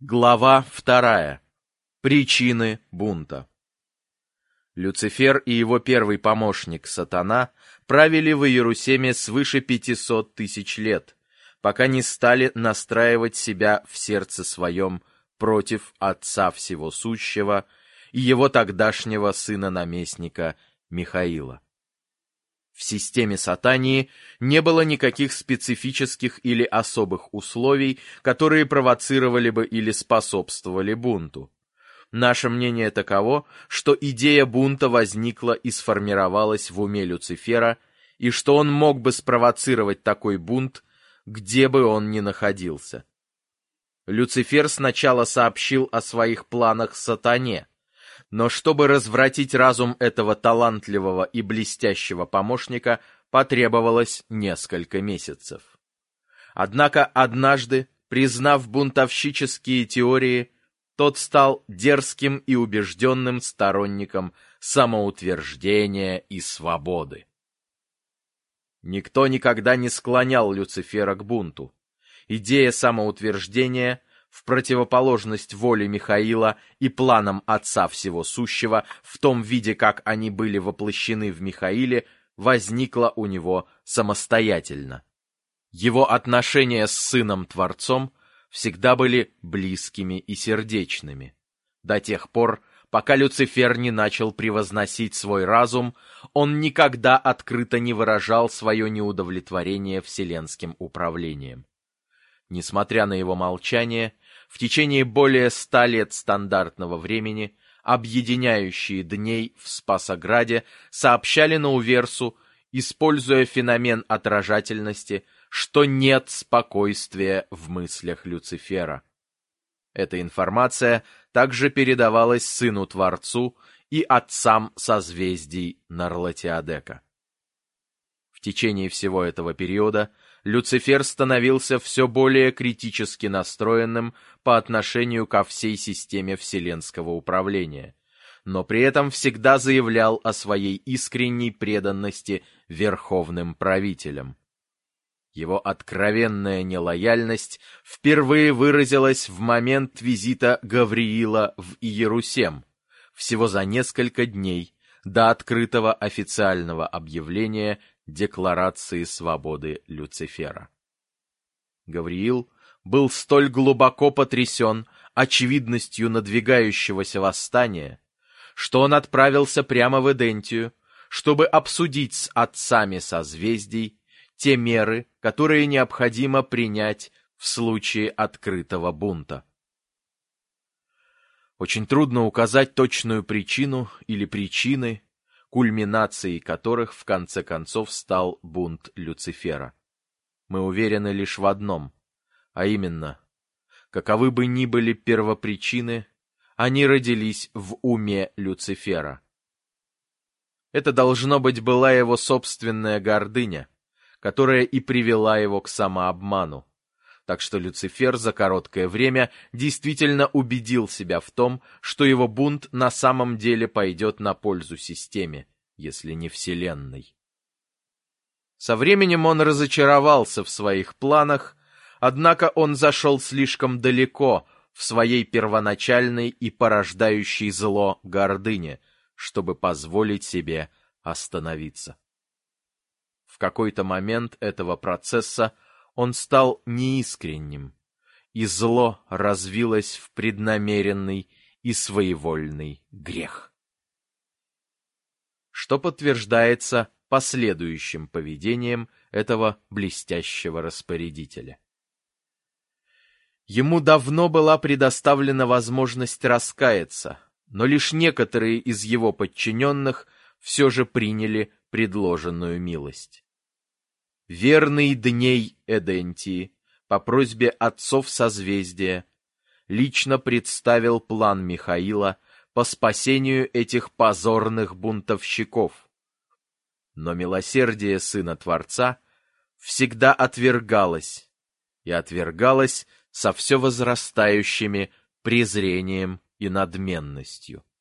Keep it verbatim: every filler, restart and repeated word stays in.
Глава вторая. Причины бунта. Люцифер и его первый помощник Сатана правили в Иерусалиме свыше пятисот тысяч лет, пока не стали настраивать себя в сердце своем против Отца Всего Сущего и его тогдашнего сына-наместника Михаила. В системе Сатании не было никаких специфических или особых условий, которые провоцировали бы или способствовали бунту. Наше мнение таково, что идея бунта возникла и сформировалась в уме Люцифера, и что он мог бы спровоцировать такой бунт, где бы он ни находился. Люцифер сначала сообщил о своих планах Сатане, но чтобы развратить разум этого талантливого и блестящего помощника, потребовалось несколько месяцев. Однако однажды, признав бунтовщические теории, тот стал дерзким и убежденным сторонником самоутверждения и свободы. Никто никогда не склонял Люцифера к бунту. Идея самоутверждения, в противоположность воле Михаила и планам Отца Всего Сущего, в том виде, как они были воплощены в Михаиле, возникла у него самостоятельно. Его отношения с Сыном-Творцом всегда были близкими и сердечными. До тех пор, пока Люцифер не начал превозносить свой разум, он никогда открыто не выражал свое неудовлетворение вселенским управлением. Несмотря на его молчание, в течение более ста лет стандартного времени объединяющие дней в Спасограде сообщали Науверсу, используя феномен отражательности, что нет спокойствия в мыслях Люцифера. Эта информация также передавалась Сыну-Творцу и отцам созвездий Нарлатиадека. В течение всего этого периода Люцифер становился все более критически настроенным по отношению ко всей системе вселенского управления, но при этом всегда заявлял о своей искренней преданности верховным правителям. Его откровенная нелояльность впервые выразилась в момент визита Гавриила в Иерусалим, всего за несколько дней до открытого официального объявления Декларации свободы Люцифера. Гавриил был столь глубоко потрясен очевидностью надвигающегося восстания, что он отправился прямо в Эдентию, чтобы обсудить с отцами созвездий те меры, которые необходимо принять в случае открытого бунта. Очень трудно указать точную причину или причины, кульминацией которых в конце концов стал бунт Люцифера. Мы уверены лишь в одном, а именно, каковы бы ни были первопричины, они родились в уме Люцифера. Это, должно быть, была его собственная гордыня, которая и привела его к самообману. Так что Люцифер за короткое время действительно убедил себя в том, что его бунт на самом деле пойдет на пользу системе, если не Вселенной. Со временем он разочаровался в своих планах, однако он зашел слишком далеко в своей первоначальной и порождающей зло гордыне, чтобы позволить себе остановиться. В какой-то момент этого процесса он стал неискренним, и зло развилось в преднамеренный и своевольный грех, что подтверждается последующим поведением этого блестящего распорядителя. Ему давно была предоставлена возможность раскаяться, но лишь некоторые из его подчиненных все же приняли предложенную милость. Верный дней Эдентии, по просьбе отцов созвездия, лично представил план Михаила по спасению этих позорных бунтовщиков. Но милосердие Сына Творца всегда отвергалось, и отвергалось со все возрастающими презрением и надменностью.